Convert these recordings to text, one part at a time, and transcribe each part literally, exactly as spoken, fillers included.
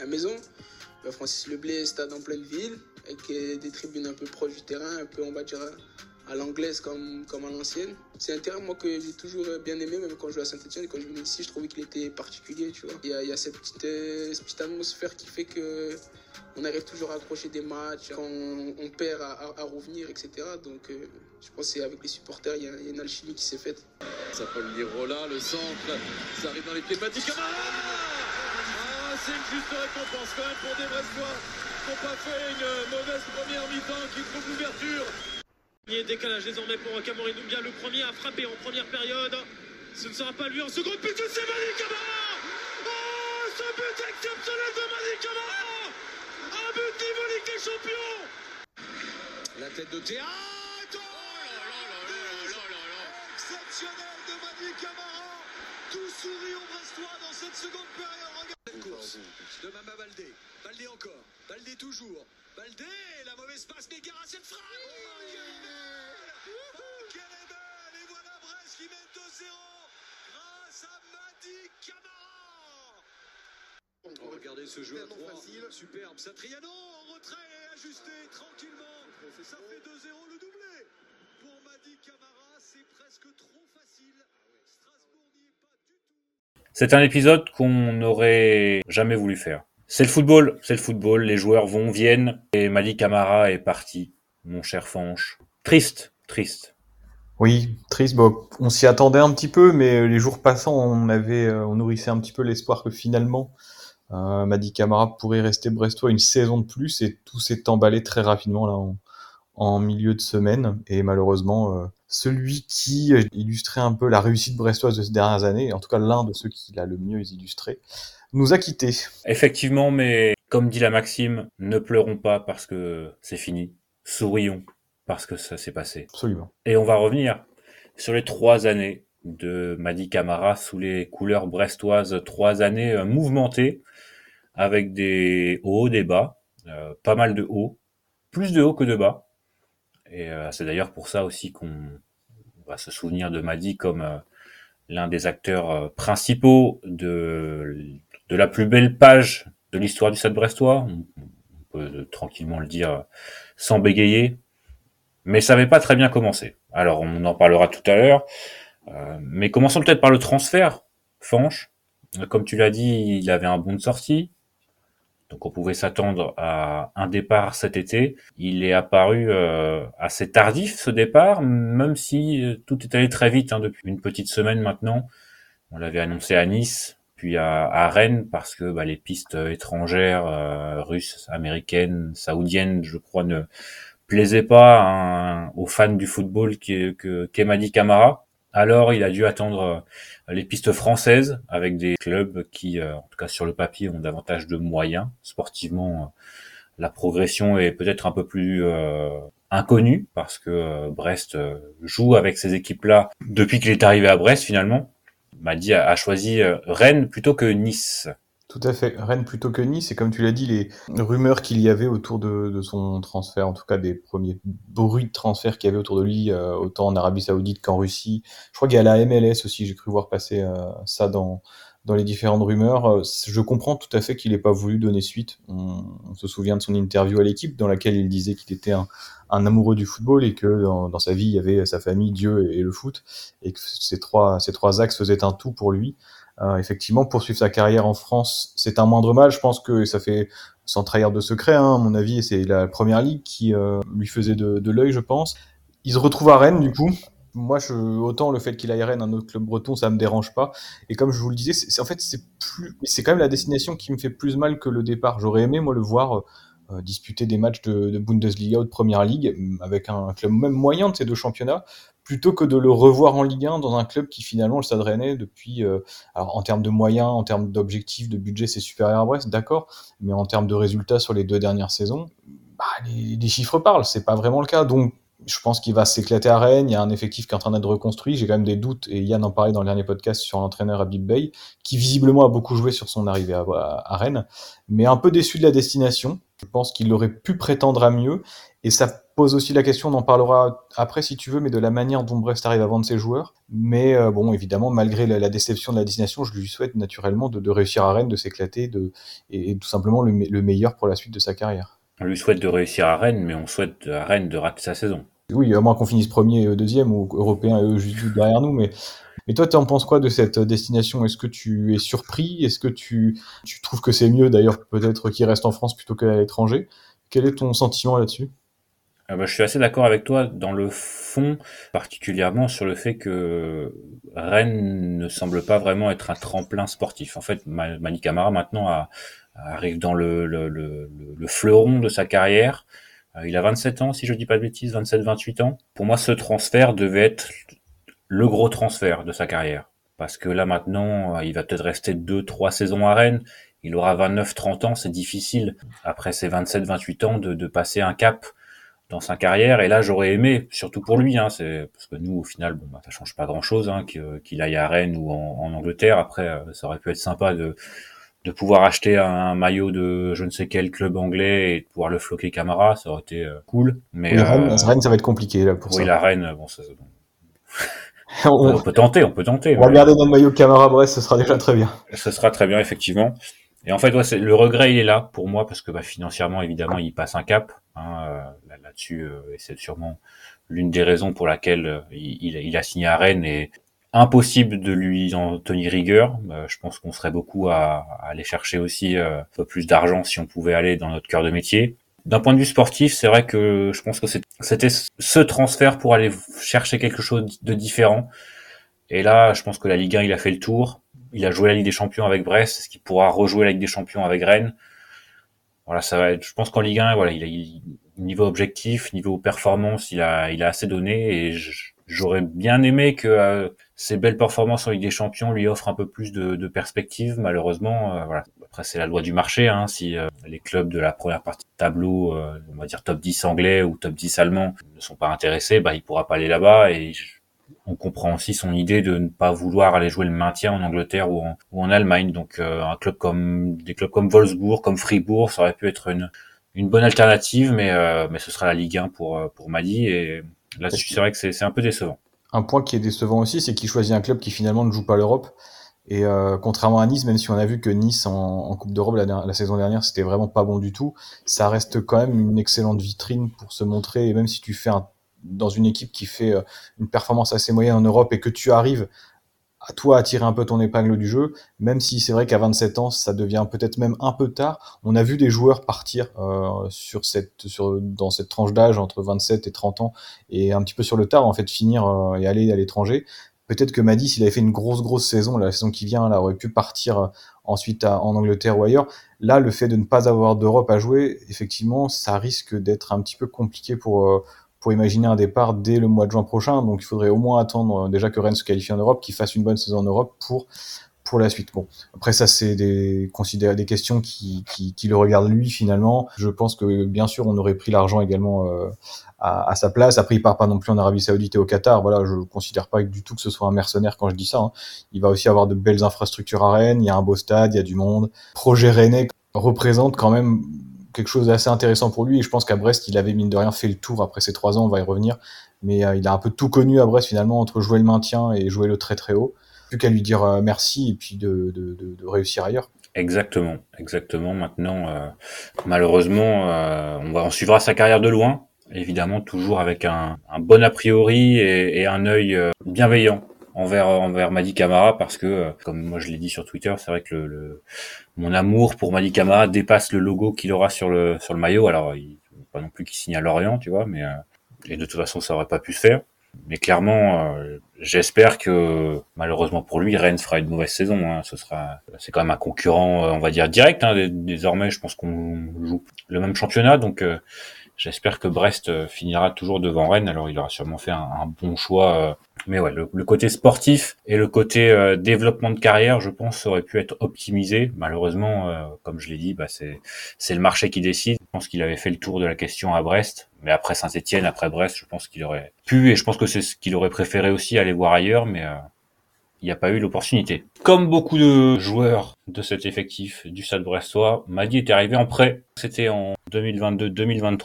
maison. Bah, Francis Leblay, stade en pleine ville, avec des tribunes un peu proches du terrain, un peu, on va dire, à l'anglaise comme, comme à l'ancienne. C'est un terrain moi, que j'ai toujours bien aimé, même quand je jouais à Saint-Etienne. Quand je venais ici, je trouvais qu'il était particulier. Tu vois. Il, y a, il y a cette petite, euh, cette petite atmosphère qui fait qu'on arrive toujours à accrocher des matchs, quand on, on perd à, à, à revenir, et cetera. Donc euh, je pense que c'est avec les supporters, il y, a, il y a une alchimie qui s'est faite. Ça Paul Lirola, le centre, ça arrive dans les pieds de Mady Camara. Ah, c'est une juste récompense quand même pour des Brestois qui n'ont pas fait une mauvaise première mi-temps, qui trouvent l'ouverture. Décalage désormais pour Cameroun Doumbia, le premier à frapper en première période. Ce ne sera pas lui en seconde, puisque c'est Mady Camara. Oh, ce but exceptionnel de Mady Camara. Un but niveau Ligue des Champions. La tête de théâtre. Oh là là là là là là là. Exceptionnel de Mady Camara. Tout sourit aux Brestois dans cette seconde période. Regarde la course de Mama Baldé. Baldé encore. Baldé toujours. Baldé, la mauvaise passe, mais Gara, cette frappe. Oh, quelle est belle. Oh, quelle est belle. Et voilà Brest qui mène deux zéro grâce à Mady Camara. Oh, regardez ce jeu à trois. Superbe. Satriano en retrait et ajusté tranquillement. Ça fait deux zéro le doublé. Pour Mady Camara, c'est presque trop facile. Strasbourg n'y est pas du tout. C'est un épisode qu'on n'aurait jamais voulu faire. C'est le football, c'est le football, les joueurs vont, viennent, et Mady Camara est parti, mon cher Fanche. Triste, triste. Oui, triste, bon, on s'y attendait un petit peu, mais les jours passants, on avait, on nourrissait un petit peu l'espoir que finalement, euh, Mady Camara pourrait rester brestois une saison de plus, et tout s'est emballé très rapidement, là, en, en milieu de semaine, et malheureusement, euh, celui qui illustrait un peu la réussite brestoise de ces dernières années, en tout cas l'un de ceux qui l'a le mieux illustré, nous a quittés. Effectivement, mais comme dit la maxime, ne pleurons pas parce que c'est fini. Sourions parce que ça s'est passé. Absolument. Et on va revenir sur les trois années de Mady Camara sous les couleurs brestoises. Trois années mouvementées avec des hauts, des bas, euh, pas mal de hauts, plus de hauts que de bas. Et euh, c'est d'ailleurs pour ça aussi qu'on va se souvenir de Mady comme euh, l'un des acteurs euh, principaux de de la plus belle page de l'histoire du Stade brestois, on peut tranquillement le dire sans bégayer, mais ça n'avait pas très bien commencé. Alors on en parlera tout à l'heure, euh, mais commençons peut-être par le transfert. Fanche, comme tu l'as dit, il avait un bon de sortie, donc on pouvait s'attendre à un départ cet été. Il est apparu euh, assez tardif ce départ, même si euh, tout est allé très vite hein, depuis une petite semaine maintenant. On l'avait annoncé à Nice, puis à, à Rennes, parce que bah, les pistes étrangères, euh, russes, américaines, saoudiennes, je crois, ne plaisaient pas hein, aux fans du football qu'est, que, qu'est Mady Camara. Alors, il a dû attendre euh, les pistes françaises, avec des clubs qui, euh, en tout cas sur le papier, ont davantage de moyens. Sportivement, euh, la progression est peut-être un peu plus euh, inconnue, parce que euh, Brest euh, joue avec ces équipes-là depuis qu'il est arrivé à Brest, finalement. Mady a choisi Rennes plutôt que Nice. Tout à fait, Rennes plutôt que Nice, et comme tu l'as dit, les rumeurs qu'il y avait autour de, de son transfert, en tout cas des premiers bruits de transfert qu'il y avait autour de lui, euh, autant en Arabie Saoudite qu'en Russie. Je crois qu'il y a la M L S aussi, j'ai cru voir passer euh, ça dans dans les différentes rumeurs. Je comprends tout à fait qu'il n'ait pas voulu donner suite. On, on se souvient de son interview à l'équipe, dans laquelle il disait qu'il était un, un amoureux du football, et que dans, dans sa vie, il y avait sa famille, Dieu et, et le foot, et que ces trois, ces trois axes faisaient un tout pour lui. Euh, effectivement, poursuivre sa carrière en France, c'est un moindre mal. Je pense que ça fait, sans trahir de secret, hein, à mon avis, c'est la première ligue qui euh, lui faisait de, de l'œil, je pense. Il se retrouve à Rennes, du coup. Moi, je, autant le fait qu'il aille à Rennes, un autre club breton, ça me dérange pas. Et comme je vous le disais, c'est, c'est en fait, c'est plus, c'est quand même la destination qui me fait plus mal que le départ. J'aurais aimé, moi, le voir euh, disputer des matchs de, de Bundesliga ou de Première Ligue avec un club même moyen de ces deux championnats, plutôt que de le revoir en Ligue un dans un club qui finalement, le Stade Rennais, depuis, euh, alors en termes de moyens, en termes d'objectifs, de budget, c'est supérieur à Brest, d'accord, mais en termes de résultats sur les deux dernières saisons, bah, les, les chiffres parlent, c'est pas vraiment le cas. Donc, je pense qu'il va s'éclater à Rennes. Il y a un effectif qui est en train d'être reconstruit. J'ai quand même des doutes, et Yann en parlait dans le dernier podcast, sur l'entraîneur Habib Beye, qui visiblement a beaucoup joué sur son arrivée à, à, à Rennes, mais un peu déçu de la destination. Je pense qu'il aurait pu prétendre à mieux, et ça pose aussi la question, on en parlera après si tu veux, mais de la manière dont Brest arrive à vendre ses joueurs. Mais euh, bon, évidemment, malgré la, la déception de la destination, je lui souhaite naturellement de, de réussir à Rennes, de s'éclater, de, et, et tout simplement le, le meilleur pour la suite de sa carrière. On lui souhaite de réussir à Rennes, mais on souhaite à Rennes de rater sa saison. Oui, à moins qu'on finisse premier et deuxième, ou européen et eux juste derrière nous, mais... Mais toi, tu en penses quoi de cette destination ? Est-ce que tu es surpris ? Est-ce que tu, tu trouves que c'est mieux, d'ailleurs, peut-être qu'il reste en France plutôt qu'à l'étranger ? Quel est ton sentiment là-dessus ? Euh, bah, je suis assez d'accord avec toi dans le fond, particulièrement sur le fait que Rennes ne semble pas vraiment être un tremplin sportif. En fait, Mady Camara maintenant a, arrive dans le, le, le, le fleuron de sa carrière. Il a vingt-sept ans, si je dis pas de bêtises, vingt-sept vingt-huit ans. Pour moi, ce transfert devait être le gros transfert de sa carrière. Parce que là, maintenant, il va peut-être rester deux trois saisons à Rennes. Il aura vingt-neuf trente ans, c'est difficile, après ses vingt-sept vingt-huit ans, de, de passer un cap dans sa carrière. Et là, j'aurais aimé, surtout pour lui, hein, c'est parce que nous, au final, bon, bah, ça change pas grand-chose, hein, qu'il aille à Rennes ou en, en Angleterre. Après, ça aurait pu être sympa de de pouvoir acheter un maillot de je ne sais quel club anglais et de pouvoir le floquer Camara, ça aurait été euh, cool. Mais oui, euh, Rennes, Rennes, ça va être compliqué là pour oui, ça. Oui, la Rennes, bon, ça, on, on peut tenter, on peut tenter. On va regarder notre maillot Camara Brest, ce sera déjà très bien. Ce sera très bien, effectivement. Et en fait, ouais, c'est, le regret, il est là pour moi parce que bah, financièrement, évidemment, il passe un cap hein, euh, là, là-dessus, euh, et c'est sûrement l'une des raisons pour laquelle euh, il, il a signé à Rennes. Et impossible de lui en tenir rigueur. Euh, je pense qu'on serait beaucoup à, à aller chercher aussi euh, un peu plus d'argent si on pouvait aller dans notre cœur de métier. D'un point de vue sportif, c'est vrai que je pense que c'était ce transfert pour aller chercher quelque chose de différent. Et là, je pense que la Ligue un, il a fait le tour. Il a joué la Ligue des Champions avec Brest. Est-ce qu'il pourra rejouer la Ligue des Champions avec Rennes ? Voilà, ça va être. Je pense qu'en Ligue un, voilà, il a il, niveau objectif, niveau performance, il a, il a assez donné. Et je, j'aurais bien aimé que euh, ces belles performances en Ligue des Champions lui offrent un peu plus de, de perspectives. Malheureusement, euh, voilà. Après, c'est la loi du marché. Hein. Si euh, les clubs de la première partie de tableau, euh, on va dire top dix anglais ou top dix allemand, ne sont pas intéressés, bah, il pourra pas aller là-bas. Et je, on comprend aussi son idée de ne pas vouloir aller jouer le maintien en Angleterre ou en, ou en Allemagne. Donc, euh, un club comme des clubs comme Wolfsburg, comme Fribourg, ça aurait pu être une une bonne alternative, mais euh, mais ce sera la Ligue un pour pour Mady. Et là-dessus, c'est vrai que c'est c'est un peu décevant. Un point qui est décevant aussi, c'est qu'il choisit un club qui finalement ne joue pas l'Europe. Et euh, contrairement à Nice, même si on a vu que Nice en, en Coupe d'Europe la, la saison dernière, c'était vraiment pas bon du tout, ça reste quand même une excellente vitrine pour se montrer. Et même si tu fais un, dans une équipe qui fait euh, une performance assez moyenne en Europe et que tu arrives à toi à tirer un peu ton épingle du jeu, même si c'est vrai qu'à vingt-sept ans, ça devient peut-être même un peu tard. On a vu des joueurs partir euh, sur cette, sur, dans cette tranche d'âge entre vingt-sept et trente ans et un petit peu sur le tard, en fait, finir euh, et aller à l'étranger. Peut-être que Mady, s'il avait fait une grosse, grosse saison, la saison qui vient, là, aurait pu partir euh, ensuite à, en Angleterre ou ailleurs. Là, le fait de ne pas avoir d'Europe à jouer, effectivement, ça risque d'être un petit peu compliqué pour... Euh, pour imaginer un départ dès le mois de juin prochain. Donc il faudrait au moins attendre déjà que Rennes se qualifie en Europe, qu'il fasse une bonne saison en Europe pour pour la suite. Bon, après ça c'est des considéré des questions qui, qui qui le regardent lui finalement. Je pense que bien sûr on aurait pris l'argent également euh, à, à sa place. Après il part pas non plus en Arabie Saoudite et au Qatar. Voilà, je considère pas du tout que ce soit un mercenaire quand je dis ça. Hein. Il va aussi avoir de belles infrastructures à Rennes. Il y a un beau stade, il y a du monde. Projet rennais représente quand même quelque chose d'assez intéressant pour lui, et je pense qu'à Brest, il avait mine de rien fait le tour après ces trois ans, on va y revenir, mais euh, il a un peu tout connu à Brest finalement, entre jouer le maintien et jouer le très très haut. Plus qu'à lui dire euh, merci et puis de, de, de, de réussir ailleurs. Exactement, exactement. Maintenant, euh, malheureusement, euh, on va on suivra sa carrière de loin, évidemment toujours avec un, un bon a priori et, et un œil euh, bienveillant envers envers Mady Camara, parce que euh, comme moi je l'ai dit sur Twitter, c'est vrai que le, le mon amour pour Mady Camara dépasse le logo qu'il aura sur le sur le maillot. Alors il pas non plus qu'il signe à Lorient, tu vois, mais euh, et de toute façon ça aurait pas pu se faire. Mais clairement, euh, j'espère que malheureusement pour lui, Rennes fera une mauvaise saison. Hein. Ce sera, c'est quand même un concurrent, on va dire direct. Hein. Désormais, je pense qu'on joue le même championnat, donc euh, j'espère que Brest finira toujours devant Rennes. Alors, il aura sûrement fait un, un bon choix. Euh, mais ouais, le, le côté sportif et le côté euh, développement de carrière, je pense, aurait pu être optimisé. Malheureusement, euh, comme je l'ai dit, bah, c'est c'est le marché qui décide. Je pense qu'il avait fait le tour de la question à Brest. Mais après Saint-Etienne, après Brest, je pense qu'il aurait pu, et je pense que c'est ce qu'il aurait préféré aussi, aller voir ailleurs, mais euh, il n'y a pas eu l'opportunité. Comme beaucoup de joueurs de cet effectif du Stade brestois, Mady est arrivé en prêt. C'était en deux mille vingt-deux deux mille vingt-trois.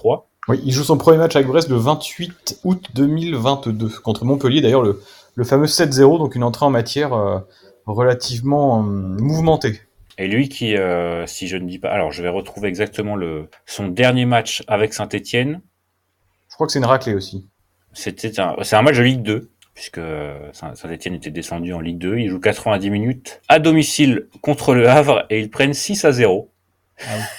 Oui, il joue son premier match avec Brest le vingt-huit août deux mille vingt-deux contre Montpellier. D'ailleurs, le, le fameux sept zéro, donc une entrée en matière euh, relativement euh, mouvementée. Et lui qui, euh, si je ne dis pas... Alors, je vais retrouver exactement le son dernier match avec Saint-Étienne. Je crois que c'est une raclée aussi. C'était un, c'est un match de Ligue deux, puisque Saint-Étienne était descendu en Ligue deux. Ils jouent quatre-vingt-dix minutes à domicile contre le Havre et ils prennent six à zéro. Ah oui.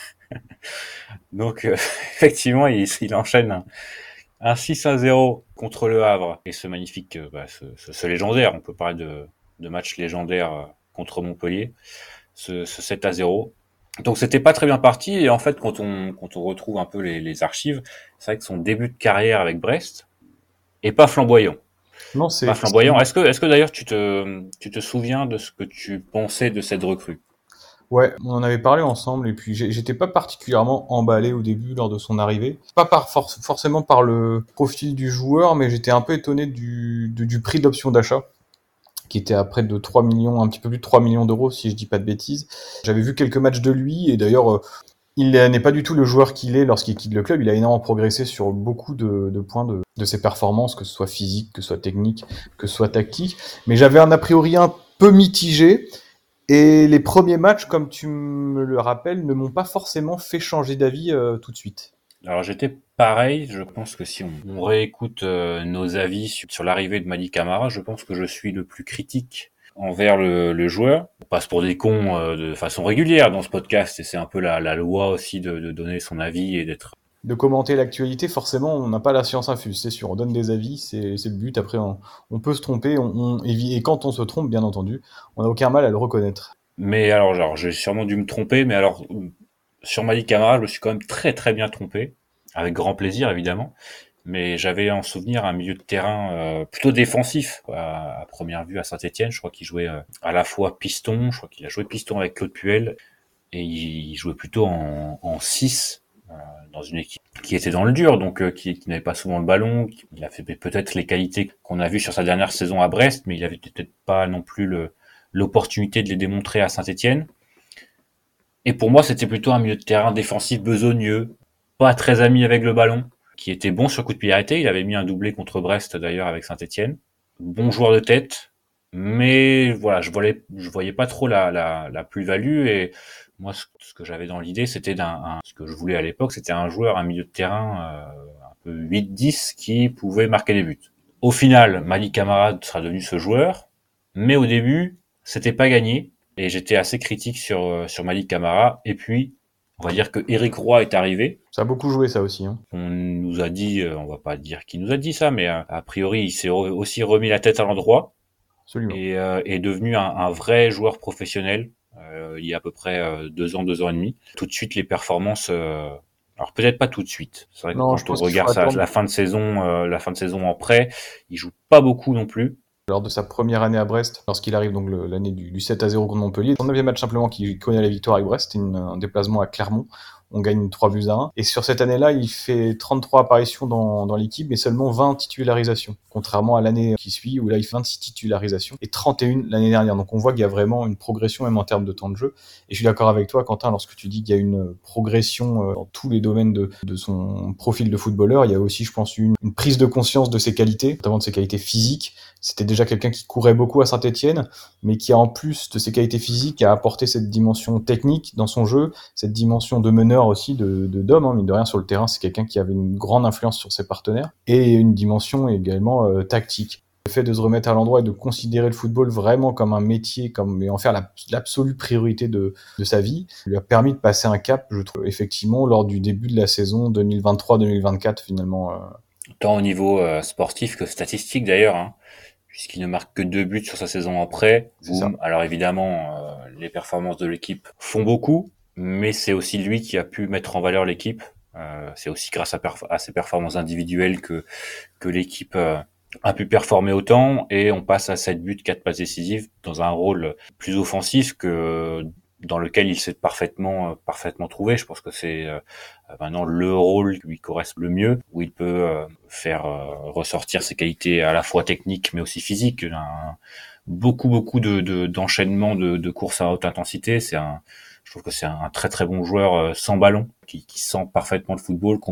Donc, euh, effectivement, il, il enchaîne un, un six à zéro contre le Havre. Et ce magnifique, euh, bah, ce, ce, ce légendaire, on peut parler de, de match légendaire euh, contre Montpellier, ce, ce sept à zéro. Donc, c'était pas très bien parti. Et en fait, quand on, quand on retrouve un peu les, les archives, c'est vrai que son début de carrière avec Brest est pas flamboyant. Non, c'est Pas flamboyant. Est-ce que, est-ce que d'ailleurs tu te, tu te souviens de ce que tu pensais de cette recrue? Ouais, on en avait parlé ensemble et puis j'étais pas particulièrement emballé au début lors de son arrivée. Pas par for- forcément par le profil du joueur, mais j'étais un peu étonné du, de- du prix de l'option d'achat, qui était à près de trois millions, un petit peu plus de trois millions d'euros si je dis pas de bêtises. J'avais vu quelques matchs de lui et d'ailleurs, euh, il n'est pas du tout le joueur qu'il est lorsqu'il quitte le club. Il a énormément progressé sur beaucoup de, de points de, de ses performances, que ce soit physique, que ce soit technique, que ce soit tactique. Mais j'avais un a priori un peu mitigé. Et les premiers matchs, comme tu me le rappelles, ne m'ont pas forcément fait changer d'avis euh, tout de suite. Alors j'étais pareil, je pense que si on, on réécoute euh, nos avis sur, sur l'arrivée de Mady Camara, je pense que je suis le plus critique envers le, le joueur. On passe pour des cons euh, de façon régulière dans ce podcast et c'est un peu la, la loi aussi de, de donner son avis et d'être... De commenter l'actualité, forcément, on n'a pas la science infuse, c'est sûr. On donne des avis, c'est, c'est le but. Après, on, on peut se tromper, on, on, et quand on se trompe, bien entendu, on n'a aucun mal à le reconnaître. Mais alors, genre, j'ai sûrement dû me tromper, mais alors, sur Mady Camara, je me suis quand même très très bien trompé, avec grand plaisir évidemment. Mais j'avais en souvenir un milieu de terrain euh, plutôt défensif à, à première vue à Saint-Étienne. Je crois qu'il jouait euh, à la fois piston, je crois qu'il a joué piston avec Claude Puel, et il, il jouait plutôt en, en six euh, dans une équipe qui était dans le dur, donc euh, qui, qui n'avait pas souvent le ballon. Il a fait peut-être les qualités qu'on a vues sur sa dernière saison à Brest, mais il avait peut-être pas non plus le, l'opportunité de les démontrer à Saint-Étienne. Et pour moi, c'était plutôt un milieu de terrain défensif besogneux, pas très ami avec le ballon, qui était bon sur coup de pied arrêté. Il avait mis un doublé contre Brest d'ailleurs avec Saint-Étienne. Bon joueur de tête, mais voilà, je voyais, je voyais pas trop la, la, la plus-value. Et moi, ce, ce que j'avais dans l'idée, c'était d'un, un, ce que je voulais à l'époque, c'était un joueur, un milieu de terrain euh, un peu huit dix qui pouvait marquer des buts. Au final, Mady Camara sera devenu ce joueur, mais au début, c'était pas gagné. Et j'étais assez critique sur sur Mady Camara. Et puis, on va dire que Éric Roy est arrivé. Ça a beaucoup joué, ça aussi. Hein. On nous a dit, on va pas dire qui nous a dit ça, mais a priori, il s'est aussi remis la tête à l'endroit. Absolument. Et euh, est devenu un, un vrai joueur professionnel euh, il y a à peu près euh, deux ans, deux ans et demi. Tout de suite, les performances... Euh, alors peut-être pas tout de suite. C'est vrai que Non, quand on regarde ça, la fin de saison, euh, la fin de saison en prêt, il joue pas beaucoup non plus. Lors de sa première année à Brest, lorsqu'il arrive donc le, l'année du, du sept à zéro contre Montpellier, son neuvième match simplement qui connaît la victoire avec Brest, c'était un déplacement à Clermont. On gagne trois buts à un. Et sur cette année-là, il fait trente-trois apparitions dans, dans l'équipe, mais seulement vingt titularisations. Contrairement à l'année qui suit, où là, il fait vingt-six titularisations et trente et un l'année dernière. Donc on voit qu'il y a vraiment une progression, même en termes de temps de jeu. Et je suis d'accord avec toi, Quentin, lorsque tu dis qu'il y a une progression dans tous les domaines de, de son profil de footballeur. Il y a aussi, je pense, une, une prise de conscience de ses qualités, notamment de ses qualités physiques. C'était déjà quelqu'un qui courait beaucoup à Saint-Étienne, mais qui, en plus de ses qualités physiques, a apporté cette dimension technique dans son jeu, cette dimension de meneur aussi, de, de d'homme, hein, mine de rien, sur le terrain. C'est quelqu'un qui avait une grande influence sur ses partenaires, et une dimension également euh, tactique. Le fait de se remettre à l'endroit et de considérer le football vraiment comme un métier, comme, et en faire la, l'absolue priorité de, de sa vie, lui a permis de passer un cap, je trouve, effectivement, lors du début de la saison deux mille vingt-trois deux mille vingt-quatre, finalement. Euh... Tant au niveau euh, sportif que statistique, d'ailleurs, hein, puisqu'il ne marque que deux buts sur sa saison en prêt. Boum. Alors évidemment, euh, les performances de l'équipe font beaucoup, mais c'est aussi lui qui a pu mettre en valeur l'équipe. Euh, c'est aussi grâce à, perf- à ses performances individuelles que, que l'équipe... Euh, a pu performer autant, et on passe à sept buts, quatre passes décisives dans un rôle plus offensif que dans lequel il s'est parfaitement parfaitement trouvé. Je pense que c'est euh, maintenant le rôle qui lui correspond le mieux, où il peut euh, faire euh, ressortir ses qualités à la fois techniques mais aussi physiques. Un, beaucoup beaucoup de, de d'enchaînements de, de courses à haute intensité. C'est un, je trouve que c'est un très très bon joueur euh, sans ballon, qui, qui sent parfaitement le football, combien, oui.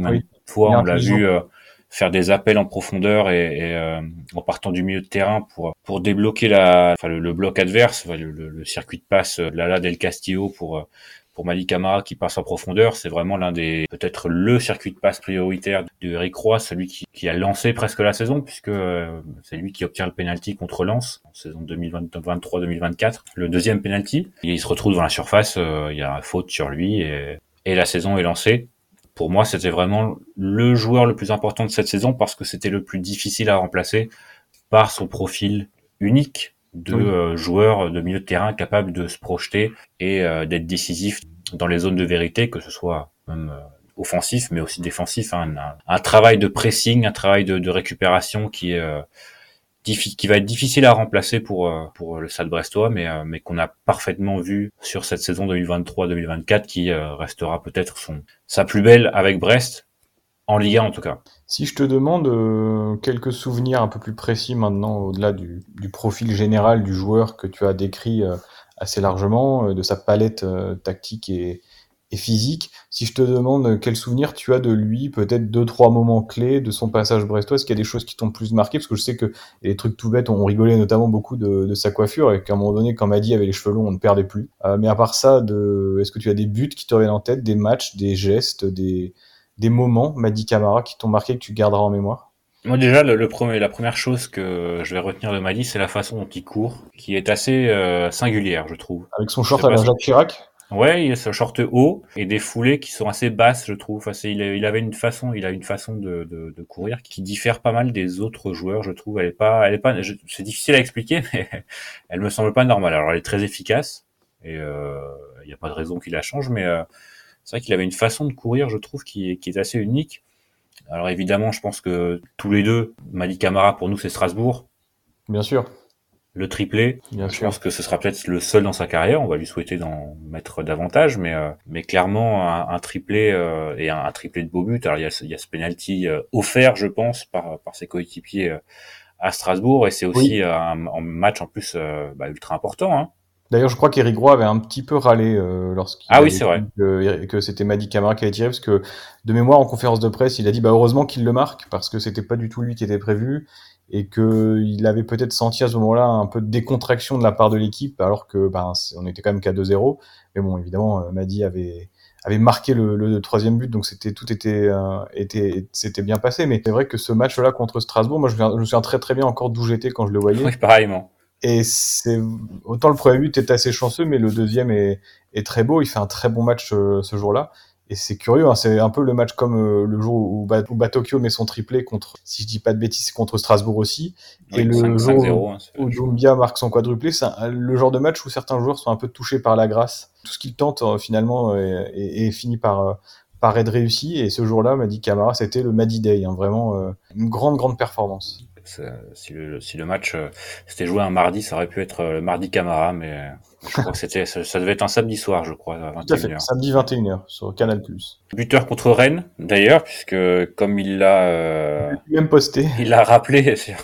fois, Il est on l'a intelligent. vu euh, faire des appels en profondeur et, et euh, en partant du milieu de terrain pour pour débloquer la, enfin, le, le bloc adverse, enfin, le, le, le circuit de passe de Lala del Castillo pour euh, pour Malick Camara qui passe en profondeur. C'est vraiment l'un des, peut-être le circuit de passe prioritaire de Eric Roy, celui qui, qui a lancé presque la saison, puisque euh, c'est lui qui obtient le penalty contre Lens en saison deux mille vingt-trois deux mille vingt-quatre. Le deuxième penalty, il se retrouve dans la surface, euh, il y a une faute sur lui et, et la saison est lancée. Pour moi, c'était vraiment le joueur le plus important de cette saison parce que c'était le plus difficile à remplacer par son profil unique de Oui. euh, joueur de milieu de terrain capable de se projeter et euh, d'être décisif dans les zones de vérité, que ce soit même euh, offensif mais aussi défensif. Hein. Un, un travail de pressing, un travail de, de récupération qui est euh, diffi- qui va être difficile à remplacer pour euh, pour le Stade Brestois, mais euh, mais qu'on a parfaitement vu sur cette saison deux mille vingt-trois deux mille vingt-quatre, qui euh, restera peut-être son sa plus belle avec Brest en Ligue un en tout cas. Si je te demande euh, quelques souvenirs un peu plus précis maintenant, au-delà du, du profil général du joueur que tu as décrit euh, assez largement, euh, de sa palette euh, tactique et, et physique, si je te demande quel souvenir tu as de lui, peut-être deux, trois moments clés de son passage brestois, est-ce qu'il y a des choses qui t'ont plus marqué? Parce que je sais que les trucs tout bêtes, on rigolait notamment beaucoup de, de sa coiffure, et qu'à un moment donné, quand Madi avait les cheveux longs, on ne perdait plus. Euh, mais à part ça, de, est-ce que tu as des buts qui te reviennent en tête, des matchs, des gestes, des des moments, Madi Camara, qui t'ont marqué, que tu garderas en mémoire? Moi déjà, le, le premier, la première chose que je vais retenir de Madi, c'est la façon dont il court, qui est assez euh, singulière, je trouve. Avec son Je short sais à pas la si- Jacques Chirac? Ouais, il a ce short haut et des foulées qui sont assez basses, je trouve. Enfin, c'est- il, a- il avait une façon, il a une façon de, de, de courir qui diffère pas mal des autres joueurs, je trouve. Elle est pas, elle est pas, je- c'est difficile à expliquer, mais elle me semble pas normale. Alors, elle est très efficace et euh, il n'y a pas de raison qu'il la change, mais euh, c'est vrai qu'il avait une façon de courir, je trouve, qui est, qui est assez unique. Alors évidemment, je pense que tous les deux, Malick Camara pour nous c'est Strasbourg, Bien sûr, le triplé. bien Je sûr. pense que ce sera peut-être le seul dans sa carrière. On va lui souhaiter d'en mettre davantage, mais euh, mais clairement un, un triplé euh, et un, un triplé de beau but. Alors il y a, ce- il y a ce penalty euh, offert, je pense, par par ses coéquipiers euh, à Strasbourg, et c'est aussi Oui. euh, un, un match en plus euh, bah, ultra important. Hein. D'ailleurs, je crois qu'Éric Roy avait un petit peu râlé euh, lorsqu'il Ah oui, avait c'est vrai. dit que, que c'était Madi Camara qui avait tiré, parce que de mémoire, en conférence de presse, il a dit bah, heureusement qu'il le marque, parce que c'était pas du tout lui qui était prévu, et qu'il avait peut-être senti à ce moment-là un peu de décontraction de la part de l'équipe, alors que ben, c'est- on était quand même qu'à deux zéro. Mais bon, évidemment, euh, Madi avait, avait marqué le, le troisième but, donc c'était tout était, euh, était, c'était bien passé. Mais c'est vrai que ce match-là contre Strasbourg, moi je me souviens, je me souviens très très bien encore d'où j'étais quand je le voyais. Oui, pareillement. Et c'est autant le premier but est assez chanceux, mais le deuxième est, est très beau. Il fait un très bon match euh, ce jour-là. Et c'est curieux, hein, c'est un peu le match comme euh, le jour où, Ba- où Batokyo met son triplé contre, si je dis pas de bêtises, c'est contre Strasbourg aussi. Et Oui, le cinq jour zéro. Hein, où, où Doumbia marque son quadruplé, c'est un- le genre de match où certains joueurs sont un peu touchés par la grâce. Tout ce qu'ils tentent euh, finalement est, est, est fini par, euh, par être réussi. Et ce jour-là, Madi Camara, c'était le Madi Day, hein, vraiment euh, une grande, grande performance. Si le, si le match euh, s'était joué un mardi, ça aurait pu être euh, le mardi Camara, mais euh, je crois que c'était, ça, ça devait être un samedi soir, je crois, à Tout à fait, vingt et une heures. samedi vingt et une heures sur Canal plus. Buteur contre Rennes, d'ailleurs, puisque comme il l'a, euh, Même posté. il l'a rappelé sur,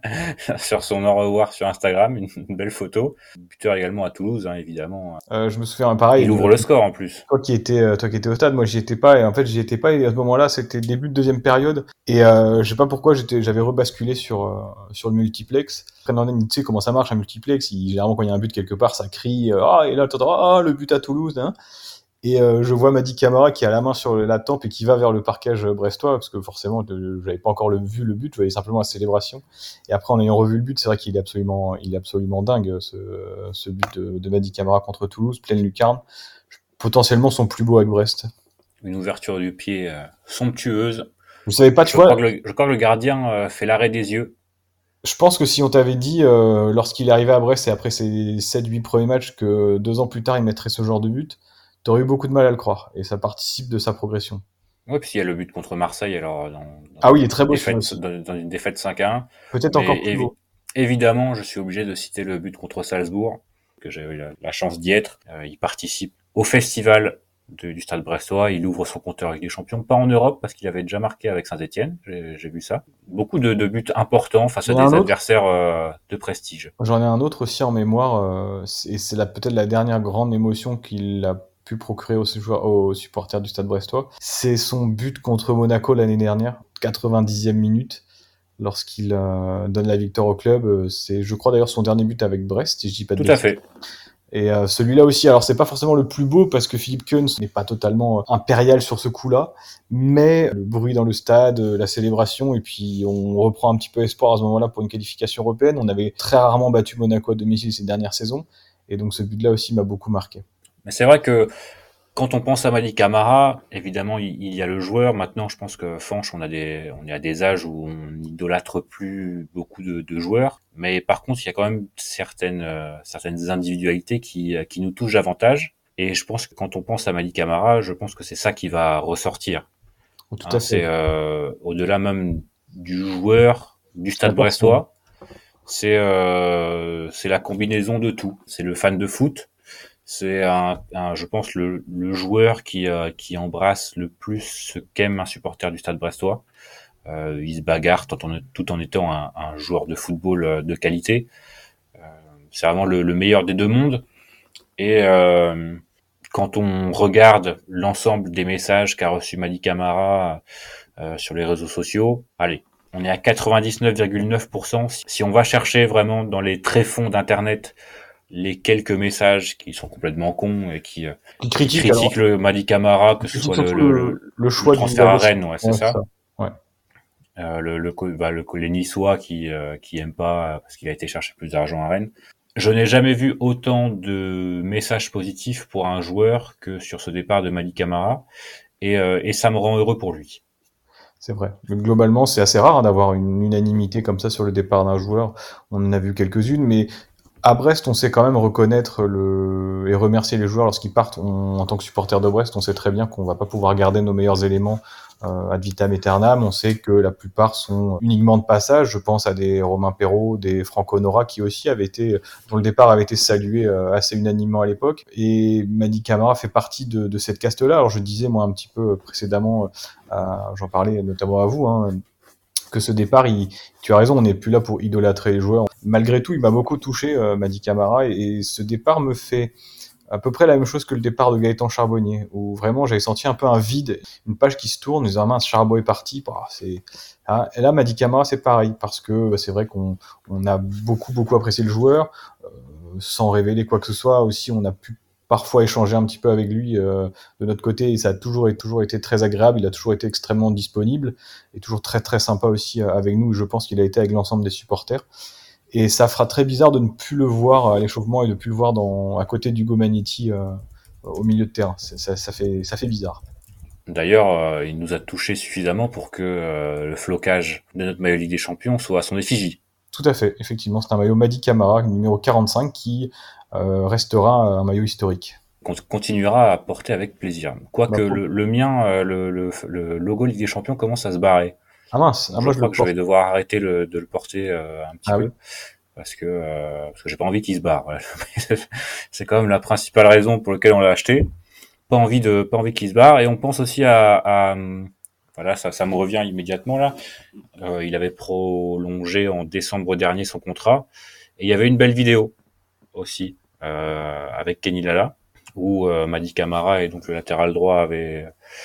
sur son au revoir sur Instagram, une, une belle photo. Buteur également à Toulouse, hein, évidemment. Euh, je me souviens pareil. Il ouvre de, le score en plus. Toi qui étais, euh, toi qui étais au stade, moi j'y étais pas. Et en fait, j'y étais pas. Et à ce moment-là, c'était début de deuxième période. Et euh, je sais pas pourquoi, j'étais, j'avais rebasculé sur euh, sur le multiplex. Après, non, tu sais comment ça marche un multiplex. Il, généralement, quand il y a un but quelque part, ça crie euh, ah et là, t'entends ah le but à Toulouse. Hein. Et euh, je vois Madi Camara qui a la main sur la tempe et qui va vers le parquage brestois, parce que forcément, je n'avais pas encore le, vu le but, je voyais simplement la célébration. Et après, en ayant revu le but, c'est vrai qu'il est absolument, il est absolument dingue, ce, ce but de, de Madi Camara contre Toulouse, pleine lucarne. Potentiellement son plus beau avec Brest. Une ouverture du pied euh, somptueuse. Je savais pas, tu je vois. Crois que le, je crois que le gardien euh, fait l'arrêt des yeux. Je pense que si on t'avait dit, euh, lorsqu'il est arrivé à Brest et après ses sept huit premiers matchs, que deux ans plus tard, il mettrait ce genre de but, t'aurais eu beaucoup de mal à le croire. Et ça participe de sa progression. Oui, puis il y a le but contre Marseille, alors dans, dans ah oui, il est très beau défaite, aussi. Dans, dans une défaite cinq à un. Peut-être Mais encore plus beau. Évidemment, je suis obligé de citer le but contre Salzbourg, que j'ai eu la, la chance d'y être. Euh, il participe au festival de, du Stade Brestois, il ouvre son compteur avec des champions, pas en Europe, parce qu'il avait déjà marqué avec Saint-Etienne, j'ai, j'ai vu ça. Beaucoup de, de buts importants face à des adversaires euh, de prestige. J'en ai un autre aussi en mémoire, euh, et c'est la, peut-être la dernière grande émotion qu'il a pu procurer aux, joueurs, aux supporters du Stade Brestois. C'est son but contre Monaco l'année dernière, quatre-vingt-dixième minute, lorsqu'il euh, donne la victoire au club. C'est, je crois d'ailleurs, son dernier but avec Brest, si je dis pas de Tout à fait. Et euh, celui-là aussi, alors c'est pas forcément le plus beau parce que Philippe Keuns n'est pas totalement impérial sur ce coup-là, mais le bruit dans le stade, la célébration, et puis on reprend un petit peu espoir à ce moment-là pour une qualification européenne. On avait très rarement battu Monaco à domicile ces dernières saisons, et donc ce but-là aussi m'a beaucoup marqué. Mais c'est vrai que quand on pense à Madi Camara, évidemment, il, il y a le joueur. Maintenant, je pense que Fanch, on a des, on est à des âges où on n'idolâtre plus beaucoup de, de joueurs. Mais par contre, il y a quand même certaines, euh, certaines individualités qui, qui nous touchent davantage. Et je pense que quand on pense à Madi Camara, je pense que c'est ça qui va ressortir. Oh, tout hein, à fait. C'est euh, au-delà même du joueur du Stade Brestois. C'est, euh, c'est la combinaison de tout. C'est le fan de foot. C'est un, un, je pense, le, le joueur qui, euh, qui embrasse le plus ce qu'aime un supporter du Stade Brestois. Euh, il se bagarre tout en, tout en étant un, un joueur de football de qualité. Euh, c'est vraiment le, le meilleur des deux mondes. Et euh, quand on regarde l'ensemble des messages qu'a reçu Madi Camara euh, sur les réseaux sociaux, allez, on est à quatre-vingt-dix-neuf virgule neuf pour cent. Si on va chercher vraiment dans les tréfonds d'Internet les quelques messages qui sont complètement cons et qui, qui critiquent, critique, critiquent le Madi Camara, que ce soit le, le, le, le choix le transfert du à Rennes, ouais, c'est ouais, ça. ça. Ouais. Euh, le, le, bah, le, les Niçois qui, euh, qui aiment pas parce qu'il a été chercher plus d'argent à Rennes. Je n'ai jamais vu autant de messages positifs pour un joueur que sur ce départ de Madi Camara, et, euh, et ça me rend heureux pour lui. C'est vrai. Mais globalement, c'est assez rare hein, d'avoir une unanimité comme ça sur le départ d'un joueur. On en a vu quelques-unes, mais à Brest, on sait quand même reconnaître le et remercier les joueurs lorsqu'ils partent. On, en tant que supporter de Brest, on sait très bien qu'on va pas pouvoir garder nos meilleurs éléments euh, ad vitam aeternam. On sait que la plupart sont uniquement de passage. Je pense à des Romain Perrault, des Franco Nora qui aussi avaient été, dont le départ avait été salué euh, assez unanimement à l'époque. Et Madi Camara fait partie de, de cette caste-là. Alors je disais moi un petit peu précédemment, euh, j'en parlais notamment à vous. Hein, que ce départ, il, tu as raison, on n'est plus là pour idolâtrer les joueurs. Malgré tout, il m'a beaucoup touché, euh, Madi Camara, et, et ce départ me fait à peu près la même chose que le départ de Gaëtan Charbonnier, où vraiment j'avais senti un peu un vide, une page qui se tourne, en disant mince, Charbot est parti. Bah, c'est... Hein, et là, Madi Camara, c'est pareil, parce que c'est vrai qu'on on a beaucoup, beaucoup apprécié le joueur, euh, sans révéler quoi que ce soit. Aussi, on a pu parfois échanger un petit peu avec lui euh, de notre côté, et ça a toujours, toujours été très agréable. Il a toujours été extrêmement disponible et toujours très très sympa aussi euh, avec nous. Je pense qu'il a été avec l'ensemble des supporters. Et ça fera très bizarre de ne plus le voir à l'échauffement et de ne plus le voir dans, à côté d'Hugo Magnetti euh, au milieu de terrain. C'est, ça, ça, fait, ça fait bizarre. D'ailleurs, euh, il nous a touché suffisamment pour que euh, le flocage de notre maillot Ligue des Champions soit à son effigie. Tout à fait, effectivement, c'est un maillot Madi Camara, numéro quarante-cinq, qui euh, restera un maillot historique. Qu'on continuera à porter avec plaisir. Quoique bah, pour... le, le mien, euh, le, le, le logo Ligue des Champions commence à se barrer. Ah mince, ah, je moi crois je que je vais devoir arrêter le, de le porter euh, un petit ah, peu. Oui. Parce que, euh, parce que j'ai pas envie qu'il se barre. C'est quand même la principale raison pour laquelle on l'a acheté. Pas envie de, pas envie qu'il se barre. Et on pense aussi à, à voilà, ça, ça me revient immédiatement là. Euh, il avait prolongé en décembre dernier son contrat. Et il y avait une belle vidéo aussi, euh, avec Kenny Lala, où euh, Madi Camara et donc le latéral droit avait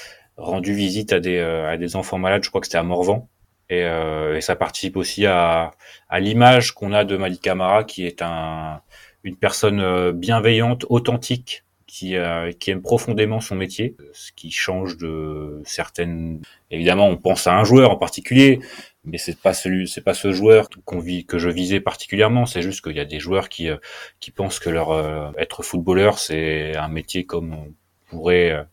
rendu visite à des, euh, à des enfants malades. Je crois que c'était à Morvan. Et, euh, et ça participe aussi à, à l'image qu'on a de Madi Camara, qui est un, une personne bienveillante, authentique, qui, euh, qui aime profondément son métier, ce qui change de certaines. Évidemment, on pense à un joueur en particulier, mais c'est pas celui, c'est pas ce joueur qu'on vit, que je visais particulièrement. C'est juste qu'il y a des joueurs qui, euh, qui pensent que leur euh, être footballeur, c'est un métier comme on pourrait. Euh,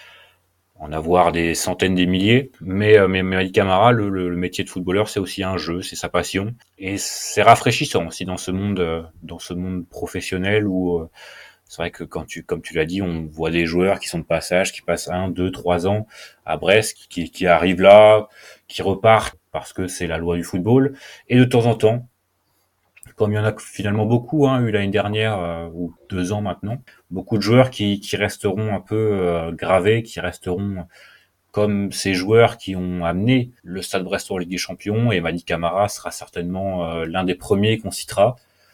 en avoir des centaines, des milliers, mais mais Madi Camara, le, le, le métier de footballeur, c'est aussi un jeu, c'est sa passion, et c'est rafraîchissant aussi dans ce monde, dans ce monde professionnel où euh, c'est vrai que quand tu, comme tu l'as dit, on voit des joueurs qui sont de passage, qui passent un, deux, trois ans à Brest, qui, qui arrivent là, qui repartent parce que c'est la loi du football, et de temps en temps, comme il y en a finalement beaucoup, hein, eu l'année dernière euh, ou deux ans maintenant, beaucoup de joueurs qui, qui resteront un peu euh, gravés, qui resteront comme ces joueurs qui ont amené le Stade Brestois en Ligue des Champions, et Madi Camara sera certainement euh, l'un des premiers qu'on citera,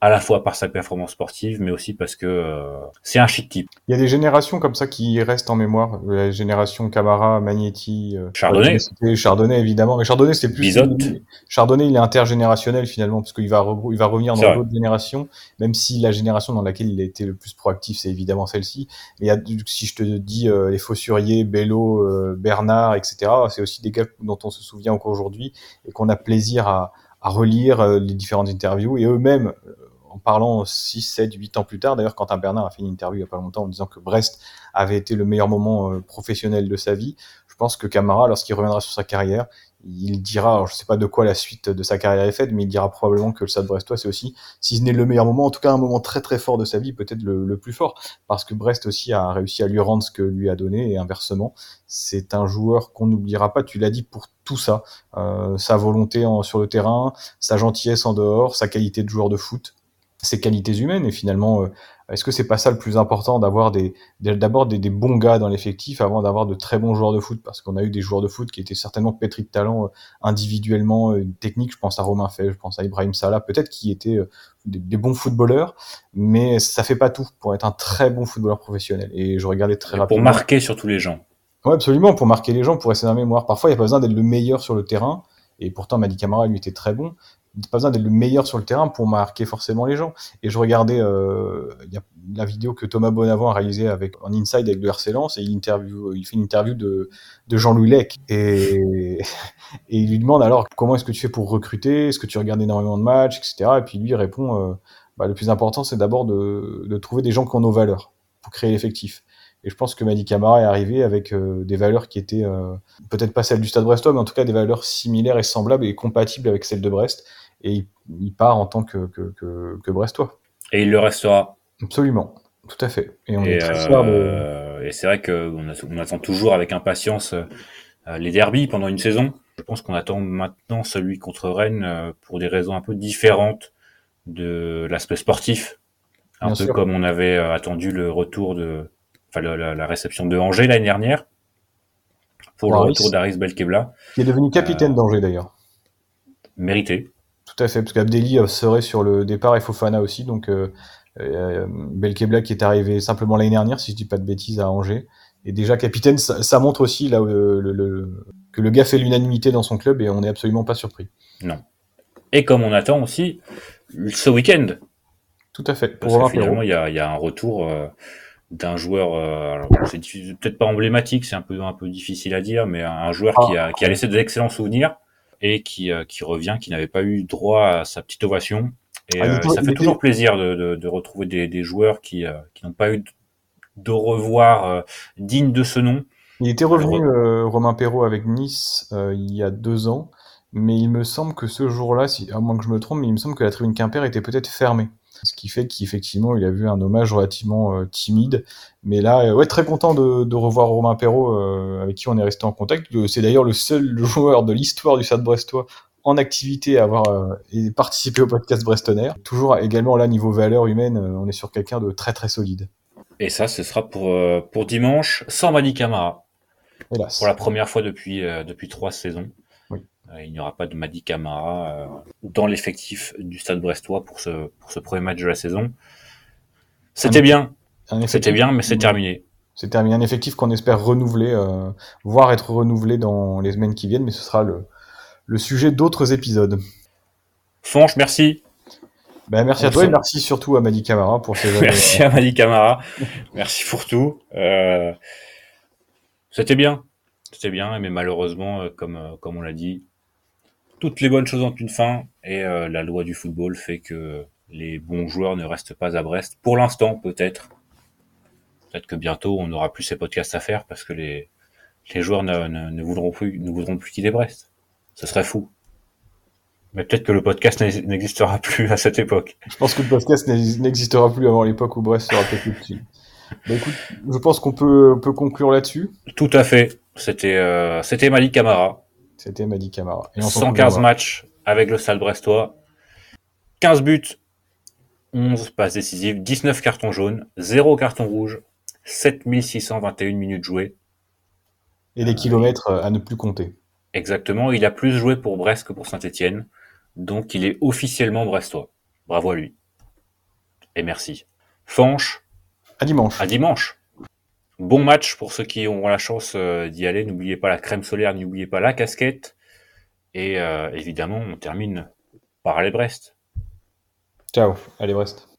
à la fois par sa performance sportive, mais aussi parce que euh, c'est un chic type. Il y a des générations comme ça qui restent en mémoire. La génération Camara, Magnetti, euh, Chardonnay. C'était Chardonnay évidemment, mais Chardonnay c'était plus. Bizotte. Chardonnay il est intergénérationnel finalement parce qu'il va re- il va revenir C'est dans vrai. d'autres générations, même si la génération dans laquelle il a été le plus proactif c'est évidemment celle-ci. Mais il y a, si je te dis euh, les Fossurier, Bello, euh, Bernard, et cetera. C'est aussi des gars dont on se souvient encore aujourd'hui et qu'on a plaisir à, à relire euh, les différentes interviews et eux-mêmes. Euh, en parlant six, sept, huit ans plus tard. D'ailleurs, Quentin Bernard a fait une interview il y a pas longtemps en disant que Brest avait été le meilleur moment euh, professionnel de sa vie. Je pense que Camara, lorsqu'il reviendra sur sa carrière, il dira, alors je sais pas de quoi la suite de sa carrière est faite, mais il dira probablement que le Stade Brestois, c'est aussi, si ce n'est le meilleur moment, en tout cas un moment très très fort de sa vie, peut-être le, le plus fort, parce que Brest aussi a réussi à lui rendre ce que lui a donné, et inversement, c'est un joueur qu'on n'oubliera pas, tu l'as dit, pour tout ça, euh, sa volonté en, sur le terrain, sa gentillesse en dehors, sa qualité de joueur de foot, ses qualités humaines et finalement euh, est-ce que c'est pas ça le plus important d'avoir des, des d'abord des, des bons gars dans l'effectif avant d'avoir de très bons joueurs de foot parce qu'on a eu des joueurs de foot qui étaient certainement pétris de talent euh, individuellement euh, technique, je pense à Romain Fay, je pense à Ibrahim Salah, peut-être qui étaient euh, des, des bons footballeurs, mais ça fait pas tout pour être un très bon footballeur professionnel et je regardais très Et rapidement pour marquer sur tous les gens. Ouais, absolument, pour marquer les gens, pour rester dans la mémoire. Parfois, il n'y a pas besoin d'être le meilleur sur le terrain, et pourtant, Madi Camara, lui, était très bon. Il n'y a pas besoin d'être le meilleur sur le terrain pour marquer forcément les gens. Et je regardais euh, il y a la vidéo que Thomas Bonavent a réalisée avec, en inside avec le R C Lens, et il, interview, il fait une interview de, de Jean-Louis Lec. Et, et il lui demande alors, comment est-ce que tu fais pour recruter? Est-ce que tu regardes énormément de matchs, et cetera. Et puis lui, il répond, euh, bah, le plus important, c'est d'abord de, de trouver des gens qui ont nos valeurs pour créer l'effectif. Et je pense que Madi Camara est arrivé avec euh, des valeurs qui étaient euh, peut-être pas celles du Stade Brestois, mais en tout cas des valeurs similaires et semblables et compatibles avec celles de Brest. Et il, il part en tant que, que, que, que Brestois. Et il le restera. Absolument, tout à fait. Et on et, est très euh, fiers de... et c'est vrai qu'on on attend toujours avec impatience euh, les derbies pendant une saison. Je pense qu'on attend maintenant celui contre Rennes euh, pour des raisons un peu différentes de l'aspect sportif. Un Bien peu sûr. comme on avait euh, attendu le retour de... Enfin, la, la, la réception de Angers l'année dernière pour Pour le Aris, retour d'Aris Belkebla. qui est devenu capitaine Euh, d'Angers d'ailleurs. Mérité. Tout à fait, parce qu'Abdelli euh, serait sur le départ et Fofana aussi. Donc euh, euh, Belkebla qui est arrivé simplement l'année dernière, si je dis pas de bêtises, à Angers. Et déjà capitaine, ça, ça montre aussi là, euh, le, le, que le gars fait l'unanimité dans son club et on n'est absolument pas surpris. Non. Et comme on attend aussi ce week-end. Tout à fait. Parce que finalement, il y a, y a un retour euh, d'un joueur, euh, alors, c'est peut-être pas emblématique, c'est un peu, un peu difficile à dire, mais un joueur ah. qui, a, qui a laissé d'excellents souvenirs et qui, euh, qui revient, qui n'avait pas eu droit à sa petite ovation. Et, ah, euh, était, ça fait toujours était... plaisir de, de, de retrouver des, des joueurs qui, euh, qui n'ont pas eu de revoir euh, digne de ce nom. Il était revenu, euh, Romain Perrault, avec Nice euh, il y a deux ans, mais il me semble que ce jour-là, si, à moins que je me trompe, mais il me semble que la tribune Quimper était peut-être fermée. Ce qui fait qu'effectivement, il a vu un hommage relativement euh, timide. Mais là, euh, ouais, très content de, de revoir Romain Perrault, euh, avec qui on est resté en contact. C'est d'ailleurs le seul joueur de l'histoire du Stade Brestois en activité à avoir euh, participé au podcast Brestonnaire. Toujours également là, niveau valeur humaine, euh, on est sur quelqu'un de très très solide. Et ça, ce sera pour, euh, pour dimanche, sans Madi Camara. Hélas. Pour la première fois depuis, euh, depuis trois saisons. Oui. Euh, il n'y aura pas de Madi Camara euh, dans l'effectif du Stade Brestois pour ce, pour ce premier match de la saison. C'était un bien. C'était bien, mais c'est terminé. C'est terminé. Un effectif qu'on espère renouveler, euh, voire être renouvelé dans les semaines qui viennent, mais ce sera le, le sujet d'autres épisodes. Fonche, merci. Ben, merci On à toi et merci surtout à Madi Camara pour ses Merci à Madi Camara. Merci pour tout. Euh, c'était bien. C'était bien, mais malheureusement, comme, comme on l'a dit, toutes les bonnes choses ont une fin et euh, la loi du football fait que les bons joueurs ne restent pas à Brest. Pour l'instant, peut-être. Peut-être que bientôt, on n'aura plus ces podcasts à faire parce que les, les joueurs ne, ne, ne, voudront plus, ne voudront plus quitter Brest. Ce serait fou. Mais peut-être que le podcast n'existera plus à cette époque. Je pense que le podcast n'existera plus avant l'époque où Brest sera peut-être dessus. Bah écoute, je pense qu'on peut, peut conclure là-dessus. Tout à fait. C'était, euh, c'était Madi Camara. C'était Madi Camara. Et on cent quinze matchs avec le Stade Brestois. quinze buts, onze passes décisives, dix-neuf cartons jaunes, zéro carton rouge, sept mille six cent vingt et une minutes jouées. Et les euh, kilomètres à ne plus compter. Exactement. Il a plus joué pour Brest que pour Saint-Etienne. Donc, il est officiellement brestois. Bravo à lui. et merci. Fanche, À dimanche. à dimanche. Bon match pour ceux qui auront la chance euh, d'y aller. N'oubliez pas la crème solaire, n'oubliez pas la casquette. Et euh, évidemment, on termine par les Brest. Ciao. Allez, Brest.